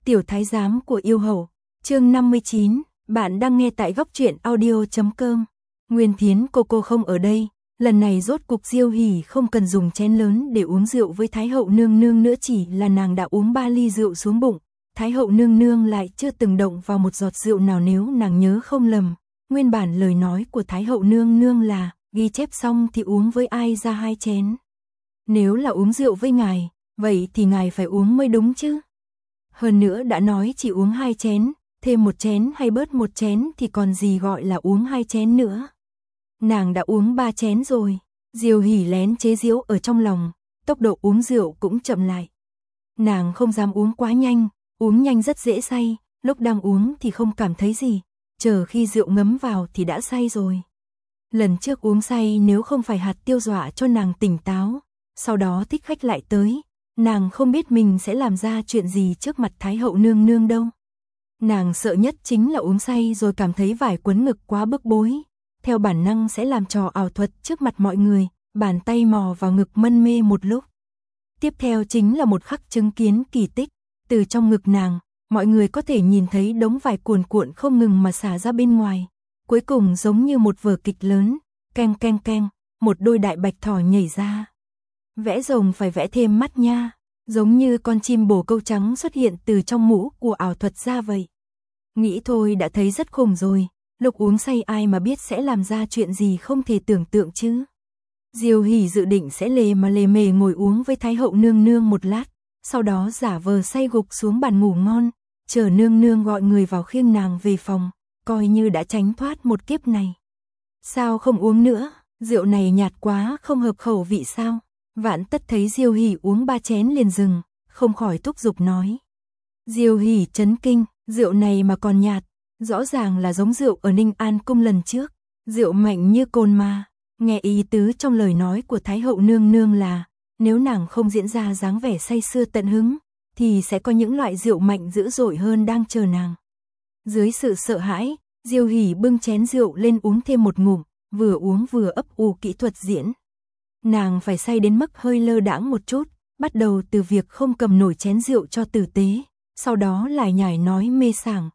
Tiểu thái giám của yêu hậu, chương 59, bạn đang nghe tại góc truyện audio.com. Nguyên Thiến cô không ở đây, lần này rốt cục Diêu Hỷ không cần dùng chén lớn để uống rượu với Thái hậu nương nương nữa, chỉ là nàng đã uống 3 ly rượu xuống bụng. Thái hậu nương nương lại chưa từng động vào một giọt rượu nào, nếu nàng nhớ không lầm. Nguyên bản lời nói của Thái hậu nương nương là, ghi chép xong thì uống với ai ra 2 chén. Nếu là uống rượu với ngài, vậy thì ngài phải uống mới đúng chứ. Hơn nữa đã nói chỉ uống 2 chén, thêm 1 chén hay bớt 1 chén thì còn gì gọi là uống 2 chén nữa. Nàng đã uống 3 chén rồi. Diêu Hỷ lén chế giễu ở trong lòng, tốc độ uống rượu cũng chậm lại. Nàng không dám uống quá nhanh, uống nhanh rất dễ say, lúc đang uống thì không cảm thấy gì, chờ khi rượu ngấm vào thì đã say rồi. Lần trước uống say nếu không phải hạt tiêu dọa cho nàng tỉnh táo, sau đó thích khách lại tới, nàng không biết mình sẽ làm ra chuyện gì trước mặt Thái hậu nương nương đâu. Nàng sợ nhất chính là uống say rồi cảm thấy vải quấn ngực quá bức bối, theo bản năng sẽ làm trò ảo thuật trước mặt mọi người, bàn tay mò vào ngực mân mê một lúc. Tiếp theo chính là một khắc chứng kiến kỳ tích, từ trong ngực nàng, mọi người có thể nhìn thấy đống vải cuồn cuộn không ngừng mà xả ra bên ngoài. Cuối cùng giống như một vở kịch lớn, keng keng keng, một đôi đại bạch thỏ nhảy ra. Vẽ rồng phải vẽ thêm mắt nha, giống như con chim bồ câu trắng xuất hiện từ trong mũ của ảo thuật ra vậy. Nghĩ thôi đã thấy rất khủng rồi, lúc uống say ai mà biết sẽ làm ra chuyện gì không thể tưởng tượng chứ. Diêu Hỷ dự định sẽ lề mề ngồi uống với Thái hậu nương nương một lát, sau đó giả vờ say gục xuống bàn ngủ ngon, chờ nương nương gọi người vào khiêng nàng về phòng, coi như đã tránh thoát một kiếp này. Sao không uống nữa, rượu này nhạt quá không hợp khẩu vị sao? Vạn Tất thấy Diêu Hỷ uống 3 chén liền dừng, không khỏi thúc giục nói. Diêu Hỷ chấn kinh, rượu này mà còn nhạt, rõ ràng là giống rượu ở Ninh An cung lần trước, rượu mạnh như cồn mà. Nghe ý tứ trong lời nói của Thái hậu nương nương là, nếu nàng không diễn ra dáng vẻ say sưa tận hứng, thì sẽ có những loại rượu mạnh dữ dội hơn đang chờ nàng. Dưới sự sợ hãi, Diêu Hỷ bưng chén rượu lên uống thêm một ngụm, vừa uống vừa ấp ủ kỹ thuật diễn. Nàng phải say đến mức hơi lơ đãng một chút, bắt đầu từ việc không cầm nổi chén rượu cho tử tế, sau đó lải nhải nói mê sảng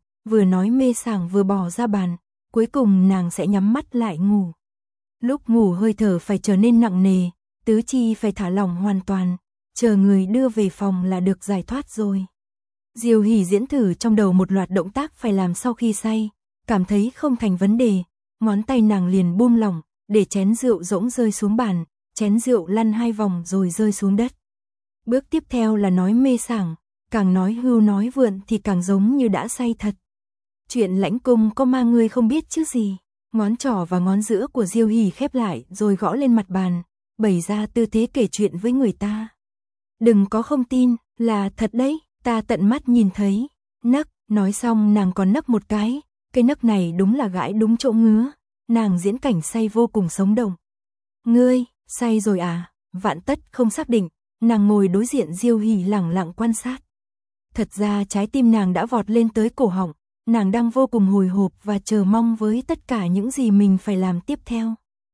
vừa bỏ ra bàn, cuối cùng nàng sẽ nhắm mắt lại ngủ. Lúc ngủ hơi thở phải trở nên nặng nề, tứ chi phải thả lỏng hoàn toàn, chờ người đưa về phòng là được giải thoát rồi. Diêu Hỷ diễn thử trong đầu một loạt động tác phải làm sau khi say, cảm thấy không thành vấn đề, ngón tay nàng liền buông lỏng, để chén rượu rỗng rơi xuống bàn, chén rượu lăn 2 vòng rồi rơi xuống đất. Bước tiếp theo là nói mê sảng, càng nói hưu nói vượn thì càng giống như đã say thật. Chuyện lãnh cung có ma ngươi không biết chứ gì. Ngón trỏ và ngón giữa của Diêu Hỷ khép lại rồi gõ lên mặt bàn, bày ra tư thế kể chuyện với người ta. Đừng có không tin, là thật đấy, ta tận mắt nhìn thấy. Nấc, nói xong nàng còn nấc một cái nấc này đúng là gãi đúng chỗ ngứa. Nàng diễn cảnh say vô cùng sống động. Ngươi, say rồi à? Vạn Tất không xác định, nàng ngồi đối diện Diêu Hỷ lẳng lặng quan sát. Thật ra trái tim nàng đã vọt lên tới cổ họng. Nàng đang vô cùng hồi hộp và chờ mong với tất cả những gì mình phải làm tiếp theo.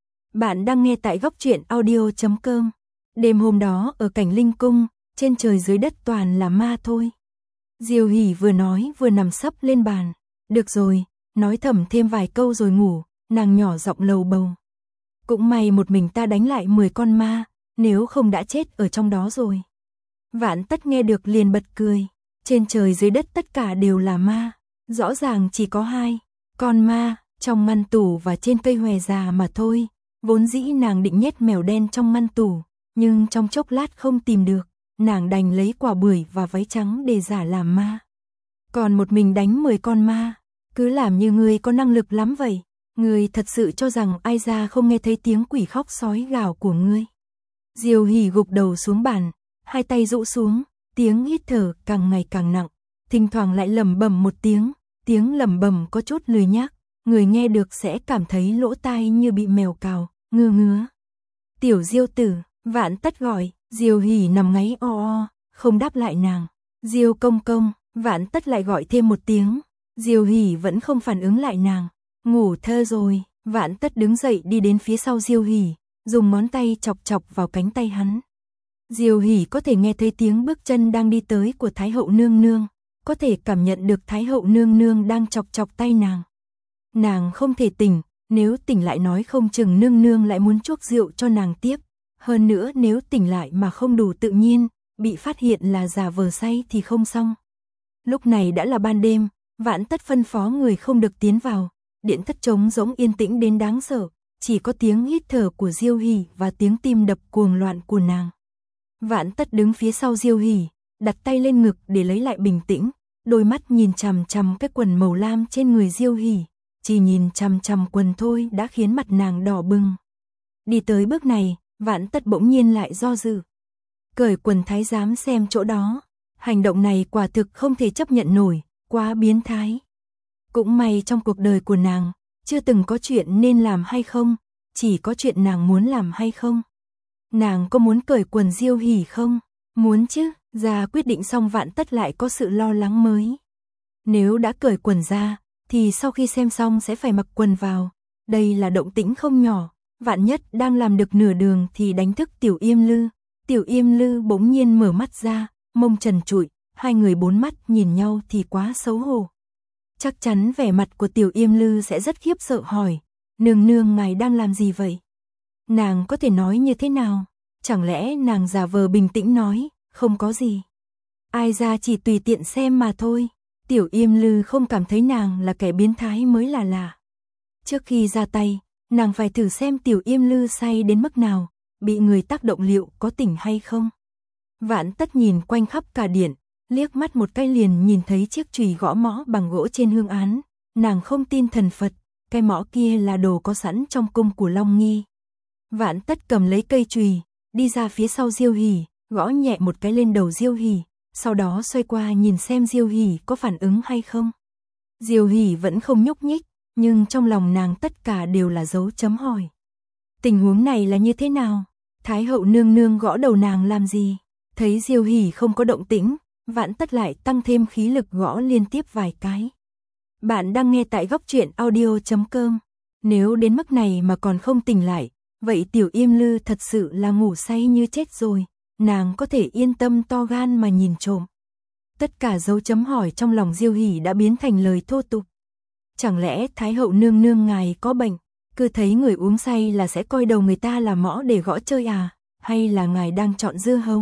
Bạn đang nghe tại góc truyện audio.com. Đêm hôm đó ở cảnh Linh Cung, trên trời dưới đất toàn là ma thôi. Diêu Hỷ vừa nói vừa nằm sấp lên bàn. Được rồi, nói thầm thêm vài câu rồi ngủ, nàng nhỏ giọng lầu bầu. Cũng may một mình ta đánh lại 10 con ma, nếu không đã chết ở trong đó rồi. Vạn Tất nghe được liền bật cười. Trên trời dưới đất tất cả đều là ma. Rõ ràng chỉ có 2 con ma trong ngăn tủ và trên cây hòe già mà thôi. Vốn dĩ nàng định nhét mèo đen trong ngăn tủ, nhưng trong chốc lát không tìm được, nàng đành lấy quả bưởi và váy trắng để giả làm ma. Còn một mình đánh 10 con ma, cứ làm như ngươi có năng lực lắm vậy. Ngươi thật sự cho rằng ai ra không nghe thấy tiếng quỷ khóc sói gào của ngươi. Diêu Hỷ gục đầu xuống bàn, 2 tay rũ xuống, tiếng hít thở càng ngày càng nặng. Thỉnh thoảng lại lẩm bẩm một tiếng lẩm bẩm có chút lười nhác, người nghe được sẽ cảm thấy lỗ tai như bị mèo cào, ngứa. Tiểu Diêu tử, Vạn Tất gọi, Diêu Hỷ nằm ngáy o, không đáp lại nàng. Diêu công công, Vạn Tất lại gọi thêm một tiếng, Diêu Hỷ vẫn không phản ứng lại nàng. Ngủ thơ rồi, Vạn Tất đứng dậy đi đến phía sau Diêu Hỷ, dùng ngón tay chọc chọc vào cánh tay hắn. Diêu Hỷ có thể nghe thấy tiếng bước chân đang đi tới của Thái hậu nương nương. có thể cảm nhận được Thái hậu nương nương đang chọc chọc tay nàng. Nàng không thể tỉnh, nếu tỉnh lại nói không chừng nương nương lại muốn chuốc rượu cho nàng tiếp. Hơn nữa nếu tỉnh lại mà không đủ tự nhiên, bị phát hiện là giả vờ say thì không xong. Lúc này đã là ban đêm, Vạn Tất phân phó người không được tiến vào, điện thất trống rỗng yên tĩnh đến đáng sợ, chỉ có tiếng hít thở của Diêu Hỷ và tiếng tim đập cuồng loạn của nàng. Vạn Tất đứng phía sau Diêu Hỷ, đặt tay lên ngực để lấy lại bình tĩnh, đôi mắt nhìn chằm chằm cái quần màu lam trên người Diêu Hỷ, chỉ nhìn chằm chằm quần thôi đã khiến mặt nàng đỏ bừng. Đi tới bước này, Vạn Tất bỗng nhiên lại do dự. Cởi quần thái giám xem chỗ đó, hành động này quả thực không thể chấp nhận nổi, quá biến thái. Cũng may trong cuộc đời của nàng, chưa từng có chuyện nên làm hay không, chỉ có chuyện nàng muốn làm hay không. Nàng có muốn cởi quần Diêu Hỷ không? Muốn chứ, ra quyết định xong Vạn Tất lại có sự lo lắng mới. Nếu đã cởi quần ra, thì sau khi xem xong sẽ phải mặc quần vào. Đây là động tĩnh không nhỏ, vạn nhất đang làm được nửa đường thì đánh thức Tiểu Yêm Lư. Tiểu Yêm Lư bỗng nhiên mở mắt ra, mông trần trụi, hai người bốn mắt nhìn nhau thì quá xấu hổ. Chắc chắn vẻ mặt của Tiểu Yêm Lư sẽ rất khiếp sợ hỏi, nương nương ngài đang làm gì vậy? Nàng có thể nói như thế nào? Chẳng lẽ nàng giả vờ bình tĩnh nói, không có gì. Ai ra chỉ tùy tiện xem mà thôi. Tiểu Yêm Lư không cảm thấy nàng là kẻ biến thái mới là lạ. Trước khi ra tay, nàng phải thử xem Tiểu Yêm Lư say đến mức nào, bị người tác động liệu có tỉnh hay không. Vạn Tất nhìn quanh khắp cả điện, liếc mắt một cái liền nhìn thấy chiếc chùy gõ mõ bằng gỗ trên hương án. Nàng không tin thần Phật, cái mõ kia là đồ có sẵn trong cung của Long Nghi. Vạn Tất cầm lấy cây chùy, đi ra phía sau Diêu Hỷ, gõ nhẹ một cái lên đầu Diêu Hỷ, sau đó xoay qua nhìn xem Diêu Hỷ có phản ứng hay không. Diêu Hỷ vẫn không nhúc nhích, nhưng trong lòng nàng tất cả đều là dấu chấm hỏi. Tình huống này là như thế nào? Thái hậu nương nương gõ đầu nàng làm gì? Thấy Diêu Hỷ không có động tĩnh, Vạn Tất lại tăng thêm khí lực gõ liên tiếp vài cái. Bạn đang nghe tại Góc Truyện Audio.com. Nếu đến mức này mà còn không tỉnh lại, vậy Tiểu Yêm Lư thật sự là ngủ say như chết rồi, nàng có thể yên tâm to gan mà nhìn trộm. Tất cả dấu chấm hỏi trong lòng Diêu Hỷ đã biến thành lời thô tục. Chẳng lẽ Thái hậu nương nương ngài có bệnh, cứ thấy người uống say là sẽ coi đầu người ta là mõ để gõ chơi à, hay là ngài đang chọn dưa hấu?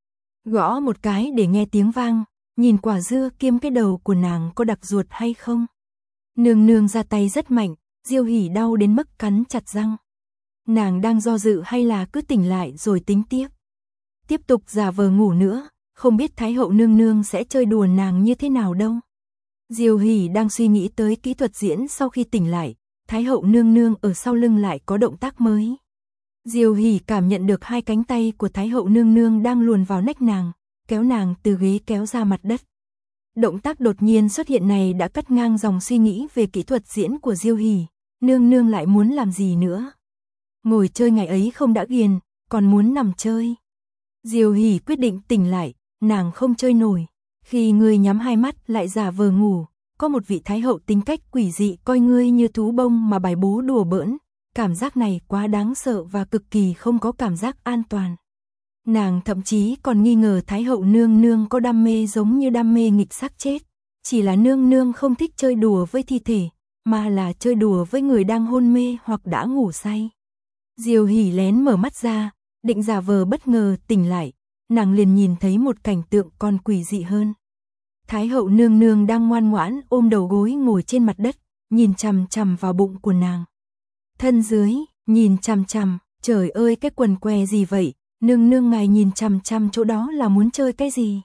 Gõ một cái để nghe tiếng vang, nhìn quả dưa kiêm cái đầu của nàng có đặc ruột hay không? Nương nương ra tay rất mạnh, Diêu Hỷ đau đến mức cắn chặt răng. Nàng đang do dự hay là cứ tỉnh lại rồi tính tiếp? Tiếp tục giả vờ ngủ nữa, không biết Thái hậu nương nương sẽ chơi đùa nàng như thế nào đâu. Diêu Hỷ đang suy nghĩ tới kỹ thuật diễn sau khi tỉnh lại, Thái hậu nương nương ở sau lưng lại có động tác mới. Diêu Hỷ cảm nhận được hai cánh tay của Thái hậu nương nương đang luồn vào nách nàng, kéo nàng từ ghế kéo ra mặt đất. Động tác đột nhiên xuất hiện này đã cắt ngang dòng suy nghĩ về kỹ thuật diễn của Diêu Hỷ, nương nương lại muốn làm gì nữa? Ngồi chơi ngày ấy không đã ghiền, còn muốn nằm chơi. Diêu Hỷ quyết định tỉnh lại, nàng không chơi nổi. Khi ngươi nhắm hai mắt lại giả vờ ngủ, có một vị thái hậu tính cách quỷ dị coi ngươi như thú bông mà bài bố đùa bỡn. Cảm giác này quá đáng sợ và cực kỳ không có cảm giác an toàn. Nàng thậm chí còn nghi ngờ Thái hậu nương nương có đam mê giống như đam mê nghịch xác chết. Chỉ là nương nương không thích chơi đùa với thi thể, mà là chơi đùa với người đang hôn mê hoặc đã ngủ say. Diêu Hỷ lén mở mắt ra, định giả vờ bất ngờ tỉnh lại, nàng liền nhìn thấy một cảnh tượng còn quỷ dị hơn. Thái hậu nương nương đang ngoan ngoãn ôm đầu gối ngồi trên mặt đất, nhìn chằm chằm vào bụng của nàng. Thân dưới, nhìn chằm chằm, trời ơi cái quần què gì vậy, nương nương ngài nhìn chằm chằm chỗ đó là muốn chơi cái gì?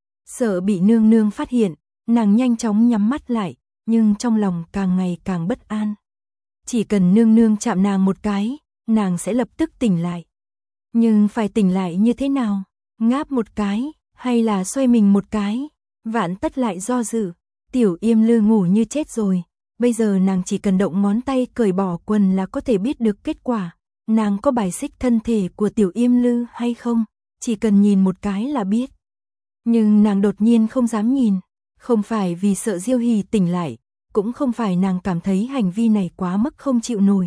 Sợ bị nương nương phát hiện, nàng nhanh chóng nhắm mắt lại, nhưng trong lòng càng ngày càng bất an. Chỉ cần nương nương chạm nàng một cái, nàng sẽ lập tức tỉnh lại. Nhưng phải tỉnh lại như thế nào? Ngáp một cái, hay là xoay mình một cái? Vạn Tất lại do dự, Tiểu Yêm Lư ngủ như chết rồi. Bây giờ nàng chỉ cần động ngón tay cởi bỏ quần là có thể biết được kết quả. Nàng có bài xích thân thể của Tiểu Yêm Lư hay không? Chỉ cần nhìn một cái là biết. Nhưng nàng đột nhiên không dám nhìn. Không phải vì sợ Diêu Hỷ tỉnh lại, cũng không phải nàng cảm thấy hành vi này quá mức không chịu nổi.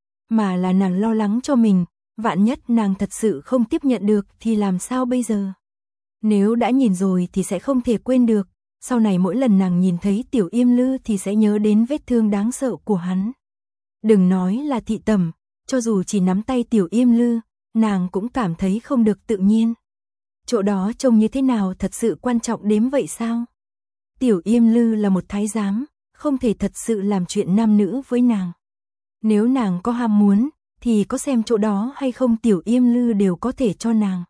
Mà là nàng lo lắng cho mình, vạn nhất nàng thật sự không tiếp nhận được thì làm sao bây giờ? Nếu đã nhìn rồi thì sẽ không thể quên được. Sau này mỗi lần nàng nhìn thấy Tiểu Yêm Lư thì sẽ nhớ đến vết thương đáng sợ của hắn. Đừng nói là thị tẩm, cho dù chỉ nắm tay Tiểu Yêm Lư, nàng cũng cảm thấy không được tự nhiên. Chỗ đó trông như thế nào thật sự quan trọng đến vậy sao? Tiểu Yêm Lư là một thái giám, không thể thật sự làm chuyện nam nữ với nàng. Nếu nàng có ham muốn, thì có xem chỗ đó hay không Tiểu Yêm Lư đều có thể cho nàng.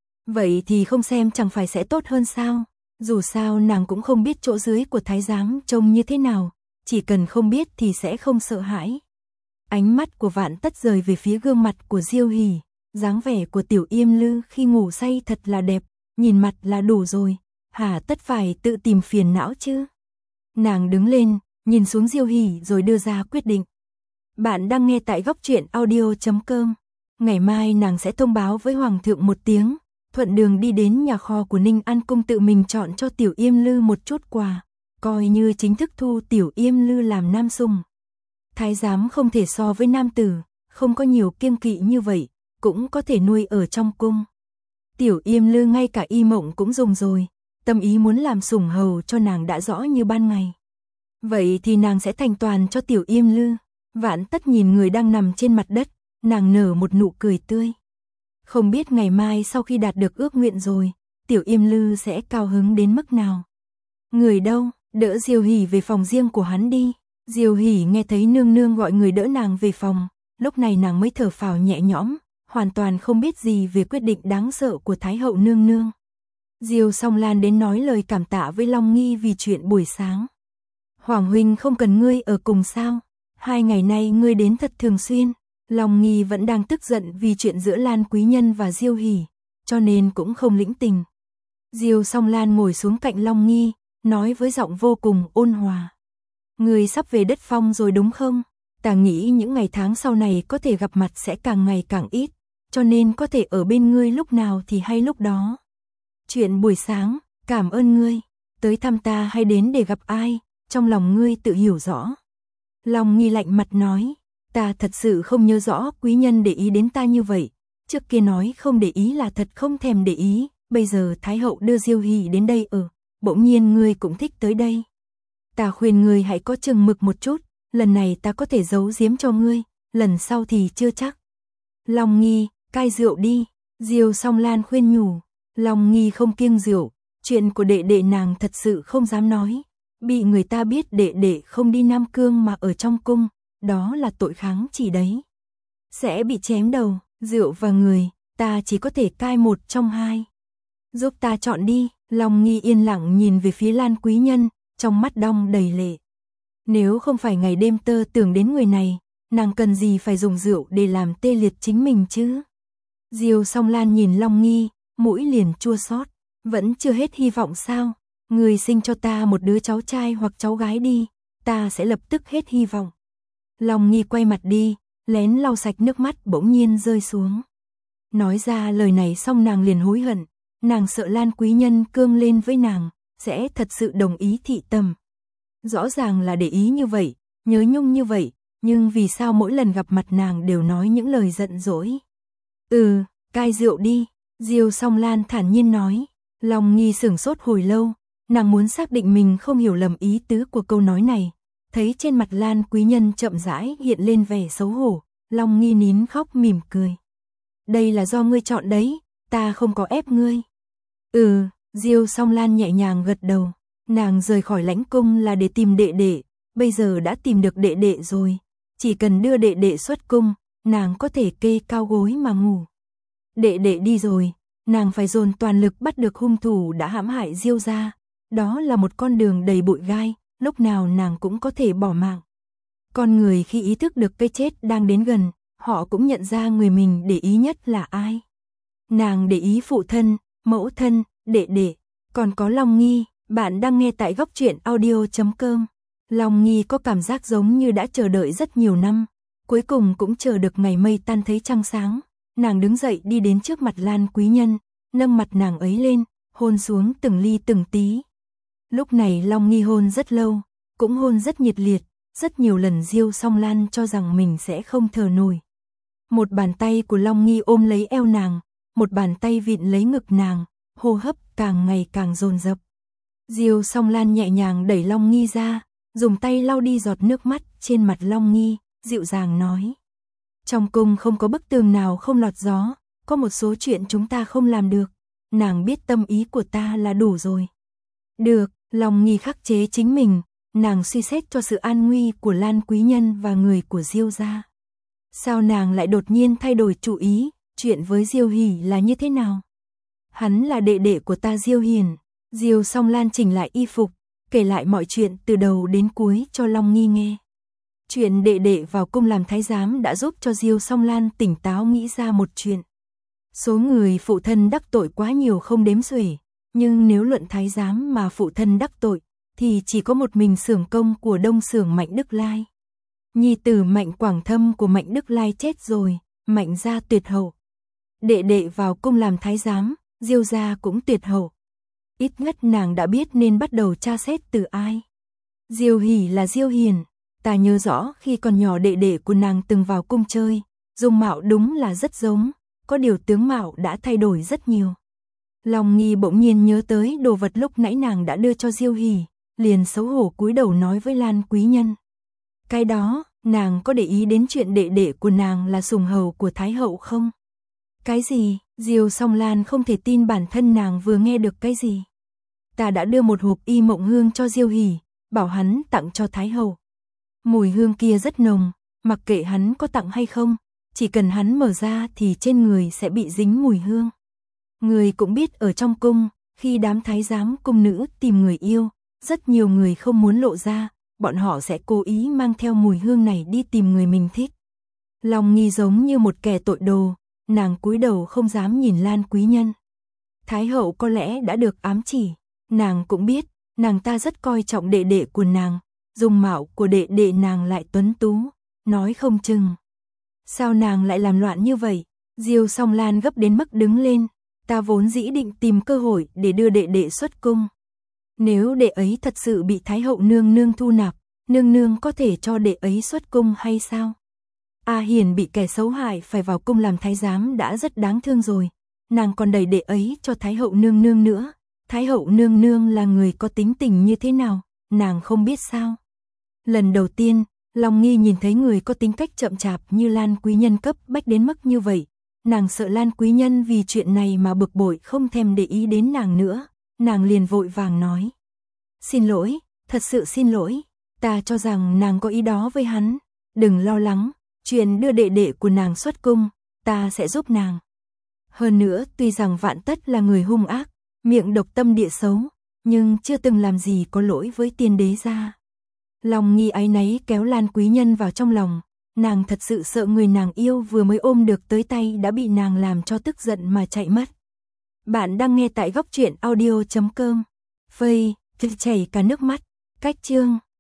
Vậy thì không xem chẳng phải sẽ tốt hơn sao? Dù sao nàng cũng không biết chỗ dưới của thái giám trông như thế nào, chỉ cần không biết thì sẽ không sợ hãi. Ánh mắt của Vạn Tất rời về phía gương mặt của Diêu Hỉ, dáng vẻ của Tiểu Yêm Lư khi ngủ say thật là đẹp, nhìn mặt là đủ rồi, hà tất phải tự tìm phiền não chứ. Nàng đứng lên, nhìn xuống Diêu Hỉ rồi đưa ra quyết định. Bạn đang nghe tại góc truyện audio.com. Ngày mai nàng sẽ thông báo với Hoàng thượng một tiếng, thuận đường đi đến nhà kho của Ninh An Cung tự mình chọn cho Tiểu Yêm Lư một chút quà, coi như chính thức thu Tiểu Yêm Lư làm nam sủng. Thái giám không thể so với nam tử, không có nhiều kiêng kỵ như vậy, cũng có thể nuôi ở trong cung. Tiểu Yêm Lư ngay cả y mộng cũng dùng rồi, tâm ý muốn làm sủng hầu cho nàng đã rõ như ban ngày. Vậy thì nàng sẽ thành toàn cho Tiểu Yêm Lư. Vạn Tất nhìn người đang nằm trên mặt đất, nàng nở một nụ cười tươi. Không biết ngày mai sau khi đạt được ước nguyện rồi, Tiểu Yêm Lư sẽ cao hứng đến mức nào. Người đâu, đỡ Diêu Hỉ về phòng riêng của hắn đi. Diêu Hỉ nghe thấy nương nương gọi người đỡ nàng về phòng, lúc này nàng mới thở phào nhẹ nhõm, hoàn toàn không biết gì về quyết định đáng sợ của Thái hậu nương nương. Diêu Song Lan đến nói lời cảm tạ với Long Nghi vì chuyện buổi sáng. Hoàng huynh không cần ngươi ở cùng sao? 2 ngày nay ngươi đến thật thường xuyên. Long Nghi vẫn đang tức giận vì chuyện giữa Lan Quý Nhân và Diêu Hỉ, cho nên cũng không lĩnh tình. Diêu Song Lan ngồi xuống cạnh Long Nghi, nói với giọng vô cùng ôn hòa. Ngươi sắp về đất phong rồi đúng không? Ta nghĩ những ngày tháng sau này có thể gặp mặt sẽ càng ngày càng ít, cho nên có thể ở bên ngươi lúc nào thì hay lúc đó. Chuyện buổi sáng, cảm ơn ngươi, tới thăm ta hay đến để gặp ai, trong lòng ngươi tự hiểu rõ. Long Nghi lạnh mặt nói, ta thật sự không nhớ rõ quý nhân để ý đến ta như vậy, trước kia nói không để ý là thật không thèm để ý, bây giờ Thái hậu đưa Diêu Hỉ đến đây ở, bỗng nhiên ngươi cũng thích tới đây. Ta khuyên ngươi hãy có chừng mực một chút, lần này ta có thể giấu giếm cho ngươi, lần sau thì chưa chắc. Long Nghi, cai rượu đi, Diêu Song Lan khuyên nhủ. Long Nghi không kiêng rượu, chuyện của đệ đệ nàng thật sự không dám nói. Bị người ta biết đệ đệ không đi Nam Cương mà ở trong cung, đó là tội kháng chỉ đấy. Sẽ bị chém đầu, rượu và người, ta chỉ có thể cai một trong hai. Giúp ta chọn đi, Long Nghi yên lặng nhìn về phía Lan Quý Nhân, trong mắt đong đầy lệ. Nếu không phải ngày đêm tơ tưởng đến người này, nàng cần gì phải dùng rượu để làm tê liệt chính mình chứ? Diêu Song Lan nhìn Long Nghi, mũi liền chua xót. Vẫn chưa hết hy vọng sao? Người sinh cho ta một đứa cháu trai hoặc cháu gái đi, ta sẽ lập tức hết hy vọng. Long Nghi quay mặt đi, lén lau sạch nước mắt bỗng nhiên rơi xuống. Nói ra lời này xong nàng liền hối hận, nàng sợ Lan Quý Nhân cương lên với nàng, sẽ thật sự đồng ý thị tầm. Rõ ràng là để ý như vậy, nhớ nhung như vậy, nhưng vì sao mỗi lần gặp mặt nàng đều nói những lời giận dỗi? Cai rượu đi, Diêu Song Lan thản nhiên nói. Long Nghi sửng sốt hồi lâu, nàng muốn xác định mình không hiểu lầm ý tứ của câu nói này. Thấy trên mặt Lan Quý Nhân chậm rãi hiện lên vẻ xấu hổ, Long Nghi nín khóc mỉm cười. Đây là do ngươi chọn đấy, ta không có ép ngươi. Diêu Song Lan nhẹ nhàng gật đầu, nàng rời khỏi lãnh cung là để tìm đệ đệ, bây giờ đã tìm được đệ đệ rồi, chỉ cần đưa đệ đệ xuất cung, nàng có thể kê cao gối mà ngủ. Đệ đệ đi rồi, nàng phải dồn toàn lực bắt được hung thủ đã hãm hại Diêu gia, đó là một con đường đầy bụi gai, lúc nào nàng cũng có thể bỏ mạng. Con người khi ý thức được cái chết đang đến gần, họ cũng nhận ra người mình để ý nhất là ai. Nàng để ý phụ thân, mẫu thân, đệ đệ, còn có Long Nghi. Bạn đang nghe tại góc truyện audio.com. Long Nghi có cảm giác giống như đã chờ đợi rất nhiều năm, cuối cùng cũng chờ được ngày mây tan thấy trăng sáng. Nàng đứng dậy đi đến trước mặt Lan Quý Nhân, nâng mặt nàng ấy lên, hôn xuống từng ly từng tí. Lúc này Long Nghi hôn rất lâu, cũng hôn rất nhiệt liệt, rất nhiều lần Diêu Song Lan cho rằng mình sẽ không thở nổi. Một bàn tay của Long Nghi ôm lấy eo nàng, một bàn tay vịn lấy ngực nàng, hô hấp càng ngày càng dồn dập. Diêu Song Lan nhẹ nhàng đẩy Long Nghi ra, dùng tay lau đi giọt nước mắt trên mặt Long Nghi, dịu dàng nói. Trong cung không có bức tường nào không lọt gió, có một số chuyện chúng ta không làm được, nàng biết tâm ý của ta là đủ rồi. Được, Long Nghi khắc chế chính mình, nàng suy xét cho sự an nguy của Lan quý nhân và người của Diêu gia. Sao nàng lại đột nhiên thay đổi chủ ý, chuyện với Diêu Hỉ là như thế nào? Hắn là đệ đệ của ta Diêu Hiền. Diêu Song Lan chỉnh lại y phục, kể lại mọi chuyện từ đầu đến cuối cho Long Nghi nghe. Chuyện đệ đệ vào cung làm thái giám đã giúp cho Diêu Song Lan tỉnh táo nghĩ ra một chuyện. Số người phụ thân đắc tội quá nhiều không đếm xuể, nhưng nếu luận thái giám mà phụ thân đắc tội, thì chỉ có một mình xưởng công của Đông xưởng Mạnh Đức Lai. Nhi tử Mạnh Quảng Thâm của Mạnh Đức Lai chết rồi, Mạnh gia tuyệt hậu. Đệ đệ vào cung làm thái giám, Diêu gia cũng tuyệt hậu. Ít nhất nàng đã biết nên bắt đầu tra xét từ ai. Diêu Hỉ là Diêu Hiền, ta nhớ rõ khi còn nhỏ đệ đệ của nàng từng vào cung chơi, dung mạo đúng là rất giống, có điều tướng mạo đã thay đổi rất nhiều. Long Nghi bỗng nhiên nhớ tới đồ vật lúc nãy nàng đã đưa cho Diêu Hỉ, liền xấu hổ cúi đầu nói với Lan quý nhân. Cái đó, nàng có để ý đến chuyện đệ đệ của nàng là sủng hầu của Thái hậu không? Cái gì? Diêu Song Lan không thể tin bản thân nàng vừa nghe được cái gì. Ta đã đưa một hộp y mộng hương cho Diêu Hỉ, bảo hắn tặng cho Thái hậu. Mùi hương kia rất nồng, mặc kệ hắn có tặng hay không, chỉ cần hắn mở ra thì trên người sẽ bị dính mùi hương. Người cũng biết ở trong cung, khi đám thái giám cung nữ tìm người yêu, rất nhiều người không muốn lộ ra, bọn họ sẽ cố ý mang theo mùi hương này đi tìm người mình thích. Long Nghi giống như một kẻ tội đồ, nàng cúi đầu không dám nhìn Lan quý nhân. Thái hậu có lẽ đã được ám chỉ, nàng cũng biết, nàng ta rất coi trọng đệ đệ của nàng, dung mạo của đệ đệ nàng lại tuấn tú, nói không chừng. Sao nàng lại làm loạn như vậy? Diêu Song Lan gấp đến mức đứng lên, ta vốn dĩ định tìm cơ hội để đưa đệ đệ xuất cung. Nếu đệ ấy thật sự bị Thái hậu nương nương thu nạp, nương nương có thể cho đệ ấy xuất cung hay sao? A Hiền bị kẻ xấu hại phải vào cung làm thái giám đã rất đáng thương rồi, nàng còn đẩy đệ ấy cho Thái hậu nương nương nữa. Thái hậu nương nương là người có tính tình như thế nào, nàng không biết sao? Lần đầu tiên, Long Nghi nhìn thấy người có tính cách chậm chạp như Lan quý nhân cấp bách đến mức như vậy, nàng sợ Lan quý nhân vì chuyện này mà bực bội không thèm để ý đến nàng nữa, nàng liền vội vàng nói. Xin lỗi, thật sự xin lỗi, ta cho rằng nàng có ý đó với hắn, đừng lo lắng, chuyện đưa đệ đệ của nàng xuất cung, ta sẽ giúp nàng. Hơn nữa tuy rằng Vạn Tất là người hung ác, miệng độc tâm địa xấu, nhưng chưa từng làm gì có lỗi với tiên đế gia. Long Nghi áy náy kéo Lan quý nhân vào trong lòng, nàng thật sự sợ người nàng yêu vừa mới ôm được tới tay đã bị nàng làm cho tức giận mà chạy mất. Bạn đang nghe tại góc truyện audio.com. Phây, chảy cả nước mắt, cách chương